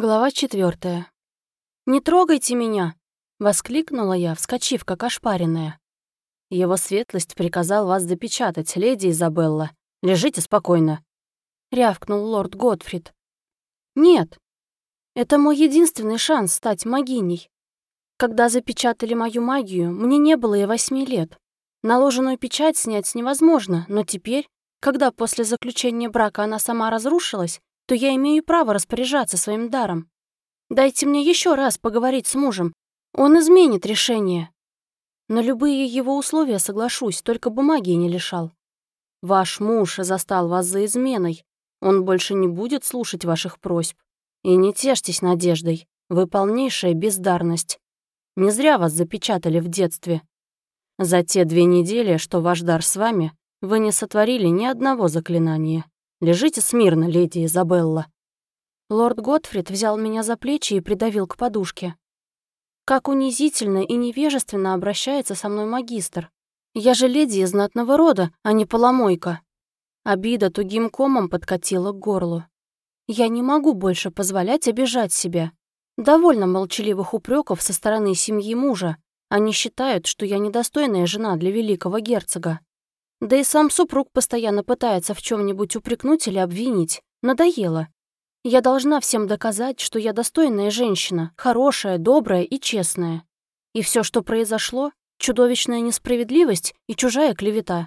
Глава 4. «Не трогайте меня!» — воскликнула я, вскочив, как ошпаренная. «Его светлость приказал вас запечатать, леди Изабелла. Лежите спокойно», — рявкнул лорд Готфрид. «Нет, это мой единственный шанс стать могиней. Когда запечатали мою магию, мне не было и 8 лет. Наложенную печать снять невозможно, но теперь, когда после заключения брака она сама разрушилась, то я имею право распоряжаться своим даром. Дайте мне еще раз поговорить с мужем. Он изменит решение. На любые его условия соглашусь, только бы магии не лишал. Ваш муж застал вас за изменой. Он больше не будет слушать ваших просьб. И не тешьтесь надеждой. Вы полнейшая бездарность. Не зря вас запечатали в детстве. За те 2 недели, что ваш дар с вами, вы не сотворили ни одного заклинания. Лежите смирно, леди Изабелла». Лорд Готфрид взял меня за плечи и придавил к подушке. Как унизительно и невежественно обращается со мной магистр. Я же леди из знатного рода, а не поломойка. Обида тугим комом подкатила к горлу. Я не могу больше позволять обижать себя. Довольно молчаливых упреков со стороны семьи мужа. Они считают, что я недостойная жена для великого герцога. Да и сам супруг постоянно пытается в чем-нибудь упрекнуть или обвинить. Надоело. Я должна всем доказать, что я достойная женщина, хорошая, добрая и честная. И все, что произошло, чудовищная несправедливость и чужая клевета.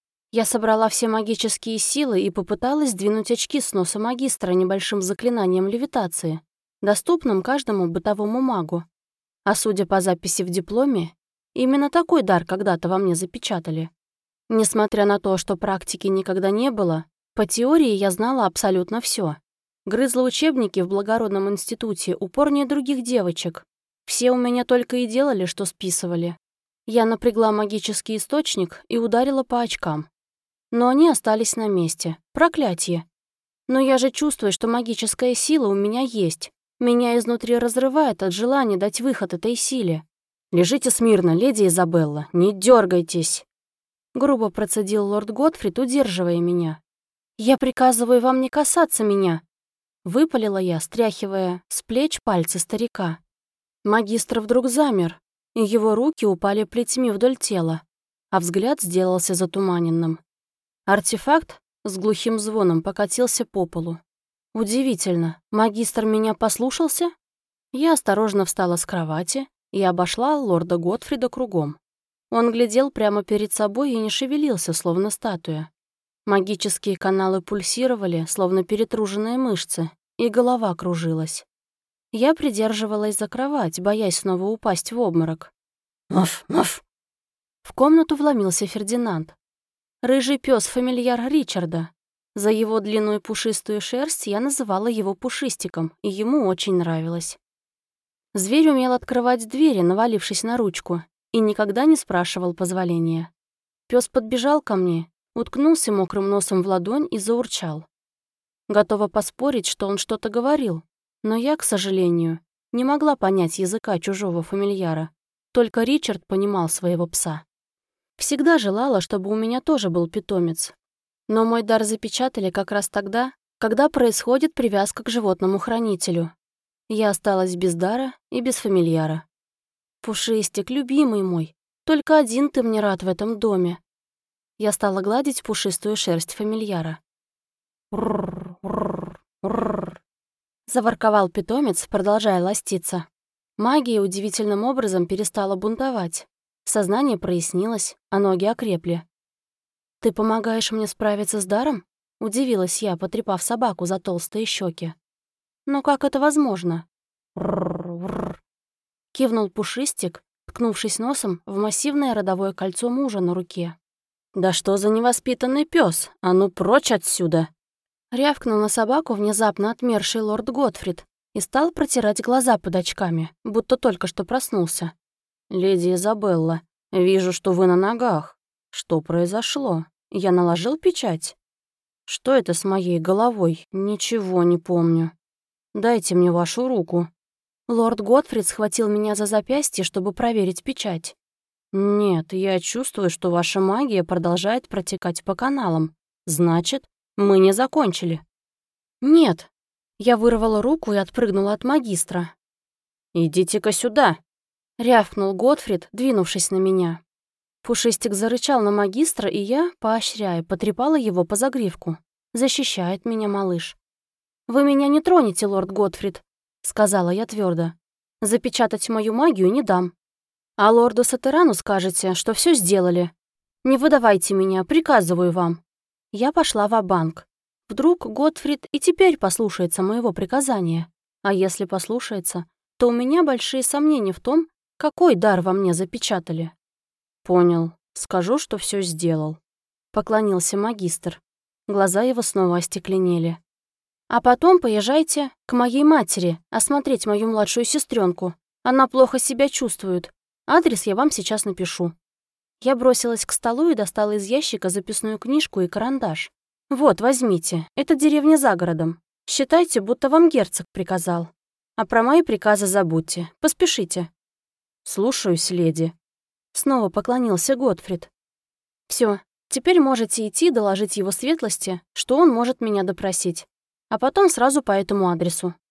Я собрала все магические силы и попыталась сдвинуть очки с носа магистра небольшим заклинанием левитации, доступным каждому бытовому магу. А судя по записи в дипломе, именно такой дар когда-то во мне запечатали. Несмотря на то, что практики никогда не было, по теории я знала абсолютно все. Грызла учебники в благородном институте упорнее других девочек. Все у меня только и делали, что списывали. Я напрягла магический источник и ударила по очкам. Но они остались на месте. Проклятье. Но я же чувствую, что магическая сила у меня есть. Меня изнутри разрывает от желания дать выход этой силе. «Лежите смирно, леди Изабелла, не дергайтесь!» Грубо процедил лорд Готфрид, удерживая меня. «Я приказываю вам не касаться меня!» Выпалила я, стряхивая с плеч пальцы старика. Магистр вдруг замер, и его руки упали плетьми вдоль тела, а взгляд сделался затуманенным. Артефакт с глухим звоном покатился по полу. Удивительно, магистр меня послушался? Я осторожно встала с кровати и обошла лорда Готфрида кругом. Он глядел прямо перед собой и не шевелился, словно статуя. Магические каналы пульсировали, словно перетруженные мышцы, и голова кружилась. Я придерживалась за кровать, боясь снова упасть в обморок. «Маф, маф!» В комнату вломился Фердинанд. Рыжий пес фамильяр Ричарда. За его длинную пушистую шерсть я называла его Пушистиком, и ему очень нравилось. Зверь умел открывать двери, навалившись на ручку, и никогда не спрашивал позволения. Пес подбежал ко мне, уткнулся мокрым носом в ладонь и заурчал. Готова поспорить, что он что-то говорил, но я, к сожалению, не могла понять языка чужого фамильяра. Только Ричард понимал своего пса. Всегда желала, чтобы у меня тоже был питомец. Но мой дар запечатали как раз тогда, когда происходит привязка к животному-хранителю. Я осталась без дара и без фамильяра. «Пушистик, любимый мой, только один ты мне рад в этом доме». Я стала гладить пушистую шерсть фамильяра. «Рррр-рррр-рррр», заворковал питомец, продолжая ластиться. Магия удивительным образом перестала бунтовать. Сознание прояснилось, а ноги окрепли. «Ты помогаешь мне справиться с даром?» — удивилась я, потрепав собаку за толстые щеки. «Но как это возможно?» «Рррр-рррр», кивнул Пушистик, ткнувшись носом в массивное родовое кольцо мужа на руке. «Да что за невоспитанный пес? А ну прочь отсюда!» Рявкнул на собаку внезапно отмерший лорд Готфрид и стал протирать глаза под очками, будто только что проснулся. «Леди Изабелла, вижу, что вы на ногах. Что произошло? Я наложил печать? Что это с моей головой? Ничего не помню. Дайте мне вашу руку». Лорд Готфрид схватил меня за запястье, чтобы проверить печать. «Нет, я чувствую, что ваша магия продолжает протекать по каналам. Значит, мы не закончили». «Нет», Я вырвала руку и отпрыгнула от магистра. «Идите-ка сюда!» — рявкнул Готфрид, двинувшись на меня. Пушистик зарычал на магистра, и я, поощряя, потрепала его по загривку. «Защищает меня малыш». «Вы меня не тронете, лорд Готфрид», — сказала я твердо. «Запечатать мою магию не дам. А лорду Сатерану скажете, что все сделали. Не выдавайте меня, приказываю вам». Я пошла ва-банк. Вдруг Готфрид и теперь послушается моего приказания. А если послушается, то у меня большие сомнения в том, какой дар во мне запечатали. «Понял. Скажу, что все сделал», — поклонился магистр. Глаза его снова остекленели. «А потом поезжайте к моей матери осмотреть мою младшую сестренку. Она плохо себя чувствует. Адрес я вам сейчас напишу». Я бросилась к столу и достала из ящика записную книжку и карандаш. «Вот, возьмите. Это деревня за городом. Считайте, будто вам герцог приказал. А про мои приказы забудьте. Поспешите». «Слушаюсь, леди». Снова поклонился Готфрид. «Все, теперь можете идти доложить его светлости, что он может меня допросить. А потом сразу по этому адресу.